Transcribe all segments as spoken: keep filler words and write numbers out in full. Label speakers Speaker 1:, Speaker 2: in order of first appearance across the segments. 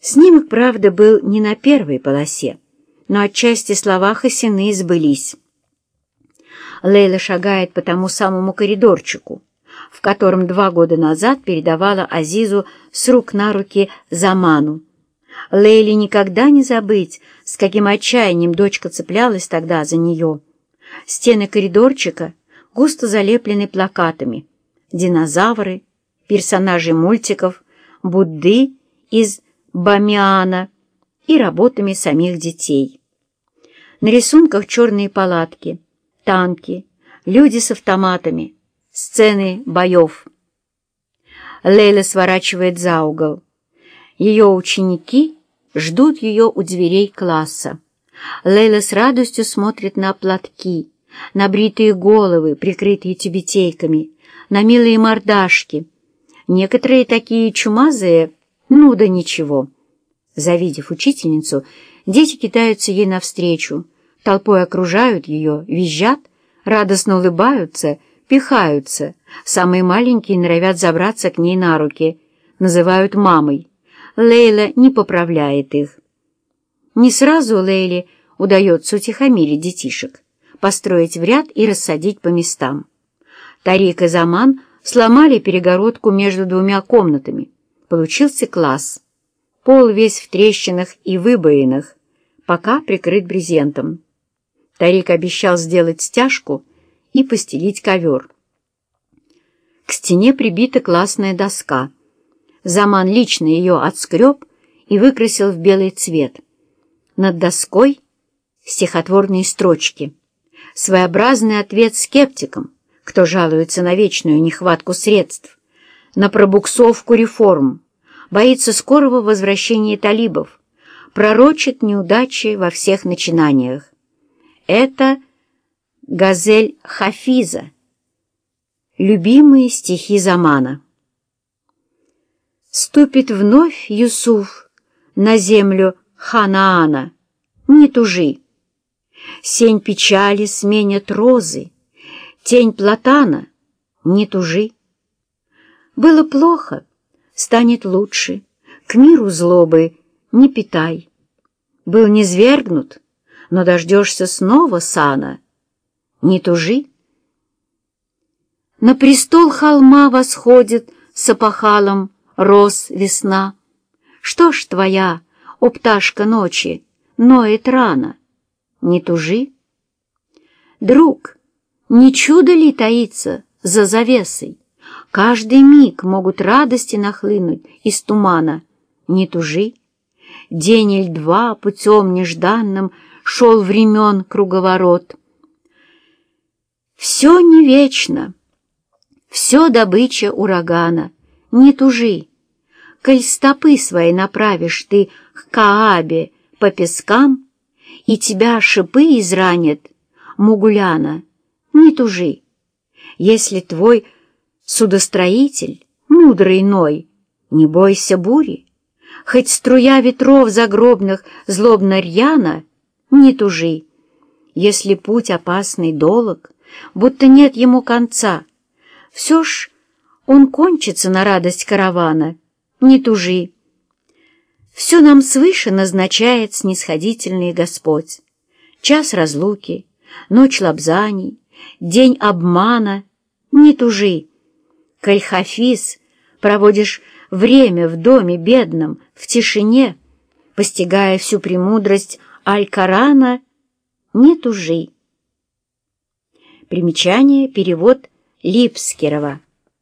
Speaker 1: Снимок, правда, был не на первой полосе, но отчасти слова Хасины сбылись. Лейла шагает по тому самому коридорчику, в котором два года назад передавала Азизу с рук на руки Заману. Лейле никогда не забыть, с каким отчаянием дочка цеплялась тогда за нее. Стены коридорчика густо залеплены плакатами: динозавры, персонажи мультиков, Будды из Бамиана и работами самих детей. На рисунках черные палатки, танки, люди с автоматами, сцены боев. Лейла сворачивает за угол. Ее ученики ждут ее у дверей класса. Лейла с радостью смотрит на платки, на бритые головы, прикрытые тюбетейками, на милые мордашки. Некоторые такие чумазые, ну да ничего. Завидев учительницу, дети кидаются ей навстречу, толпой окружают ее, визжат, радостно улыбаются, пихаются. Самые маленькие норовят забраться к ней на руки, называют мамой. Лейла не поправляет их. Не сразу Лейле удается утихомирить детишек, построить в ряд и рассадить по местам. Тарик и Заман сломали перегородку между двумя комнатами. Получился класс. Пол весь в трещинах и выбоинах, пока прикрыт брезентом. Тарик обещал сделать стяжку и постелить ковер. К стене прибита классная доска. Заман лично ее отскреб и выкрасил в белый цвет. Над доской стихотворные строчки. Своеобразный ответ скептикам, кто жалуется на вечную нехватку средств, на пробуксовку реформ, боится скорого возвращения талибов, пророчит неудачи во всех начинаниях. Это Газель Хафиза, любимые стихи Замана. Ступит вновь Юсуф на землю Ханаана, не тужи. Сень печали сменят розы, тень платана, не тужи. Было плохо, станет лучше, к миру злобы не питай. Был низвергнут, но дождешься снова сана, не тужи. На престол холма восходит с опахалом роз весна. Что ж твоя, о пташка ночи, ноет рано, не тужи. Друг, не чудо ли таится за завесой? Каждый миг могут радости нахлынуть из тумана, не тужи. День иль два путем нежданным шел времен круговорот. Все не вечно, все добыча урагана, не тужи. Коль стопы свои направишь ты к Каабе по пескам, и тебя шипы изранят, Мугуляна, не тужи. Если твой судостроитель, мудрый Ной, не бойся бури, хоть струя ветров загробных злобно рьяна, не тужи. Если путь опасный долог, будто нет ему конца, все ж он кончится на радость каравана, не тужи. Все нам свыше назначает снисходительный Господь. Час разлуки, ночь лобзаний, день обмана, не тужи. Коль Хафиз проводишь время в доме бедном, в тишине, постигая всю премудрость Аль-Корана, не тужи. Примечание, перевод Липскирова.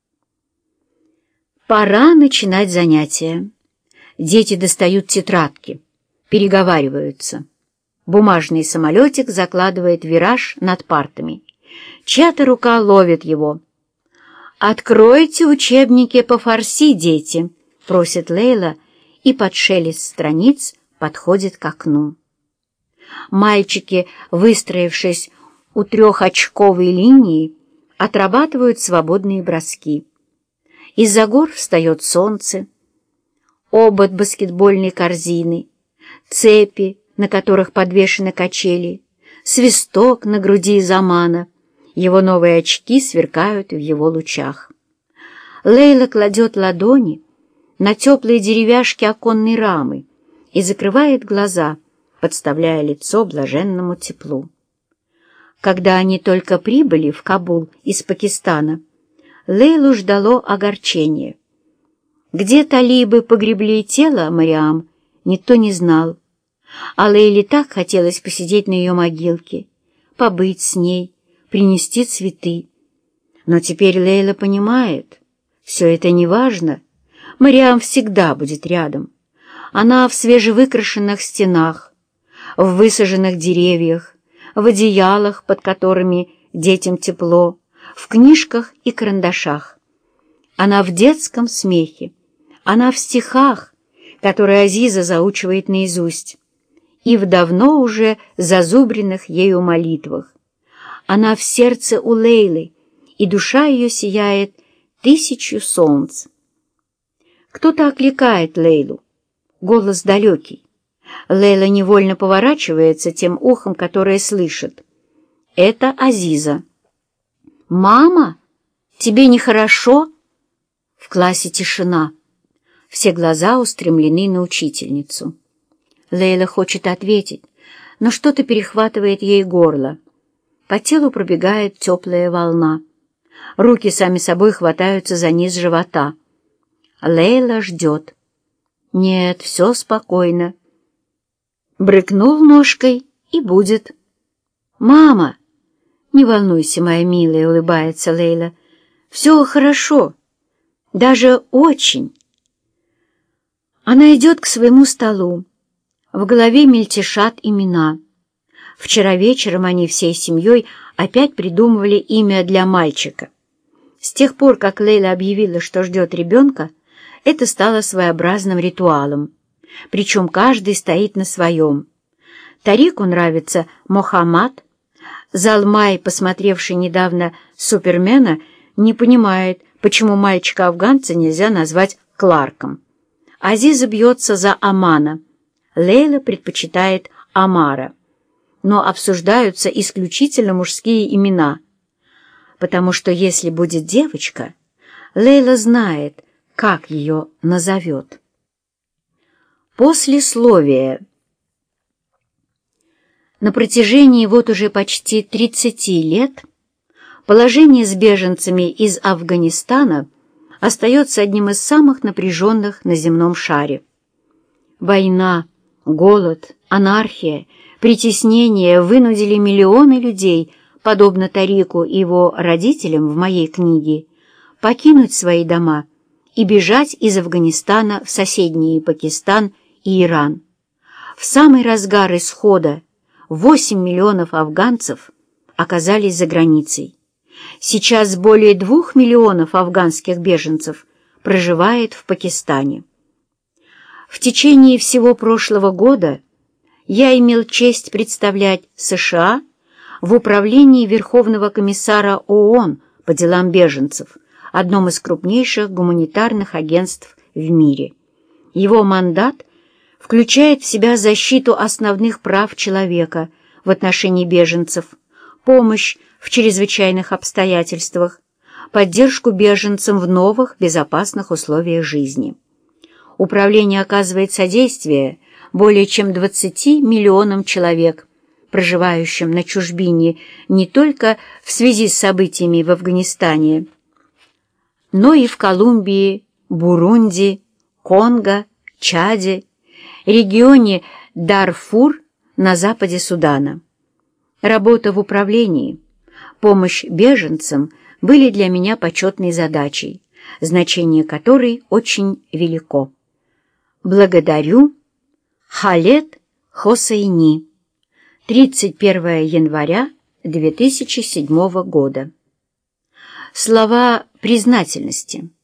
Speaker 1: Пора начинать занятия. Дети достают тетрадки, переговариваются. Бумажный самолетик закладывает вираж над партами. Чья-то рука ловит его. «Откройте учебники по фарси, дети», — просит Лейла, и под шелест страниц подходит к окну. Мальчики, выстроившись у трехочковой линии, отрабатывают свободные броски. Из-за гор встает солнце, обод баскетбольной корзины, цепи, на которых подвешены качели, свисток на груди Замана. Его новые очки сверкают в его лучах. Лейла кладет ладони на теплые деревяшки оконной рамы и закрывает глаза, подставляя лицо блаженному теплу. Когда они только прибыли в Кабул из Пакистана, Лейлу ждало огорчение. Где талибы погребли тело Мариам, никто не знал, а Лейле так хотелось посидеть на ее могилке, побыть с ней, принести цветы. Но теперь Лейла понимает, все это не важно, Мариам всегда будет рядом. Она в свежевыкрашенных стенах, в высаженных деревьях, в одеялах, под которыми детям тепло, в книжках и карандашах. Она в детском смехе, она в стихах, которые Азиза заучивает наизусть, и в давно уже зазубренных ею молитвах. Она в сердце у Лейлы, и душа ее сияет тысячу солнц. Кто-то окликает Лейлу, голос далекий. Лейла невольно поворачивается тем ухом, которое слышит. Это Азиза. «Мама, тебе нехорошо?» В классе тишина. Все глаза устремлены на учительницу. Лейла хочет ответить, но что-то перехватывает ей горло. По телу пробегает теплая волна. Руки сами собой хватаются за низ живота. Лейла ждет. Нет, все спокойно. Брыкнул ножкой, и будет. «Мама!» «Не волнуйся, моя милая», — улыбается Лейла. «Все хорошо. Даже очень». Она идет к своему столу. В голове мельтешат имена. Вчера вечером они всей семьей опять придумывали имя для мальчика. С тех пор, как Лейла объявила, что ждет ребенка, это стало своеобразным ритуалом. Причем каждый стоит на своем. Тарику нравится Мохаммад. Залмай, посмотревший недавно «Супермена», не понимает, почему мальчика-афганца нельзя назвать Кларком. Азиза бьется за Амана. Лейла предпочитает Амара. Но обсуждаются исключительно мужские имена, потому что если будет девочка, Лейла знает, как ее назовет. Послесловие. На протяжении вот уже почти тридцати лет положение с беженцами из Афганистана остается одним из самых напряженных на земном шаре. Война, голод, анархия, притеснение вынудили миллионы людей, подобно Тарику и его родителям в моей книге, покинуть свои дома и бежать из Афганистана в соседние Пакистан и Иран. В самый разгар исхода восемь миллионов афганцев оказались за границей. Сейчас более двух миллионов афганских беженцев проживает в Пакистане. В течение всего прошлого года я имел честь представлять США в управлении Верховного комиссара ООН по делам беженцев, одном из крупнейших гуманитарных агентств в мире. Его мандат включает в себя защиту основных прав человека в отношении беженцев, помощь в чрезвычайных обстоятельствах, поддержку беженцам в новых безопасных условиях жизни. Управление оказывает содействие более чем двадцати миллионам человек, проживающим на чужбине не только в связи с событиями в Афганистане, но и в Колумбии, Бурунди, Конго, Чаде, регионе Дарфур на западе Судана. Работа в управлении, помощь беженцам были для меня почетной задачей, значение которой очень велико. Благодарю. Халед Хосейни. тридцать первое января две тысячи седьмого года. Слова признательности.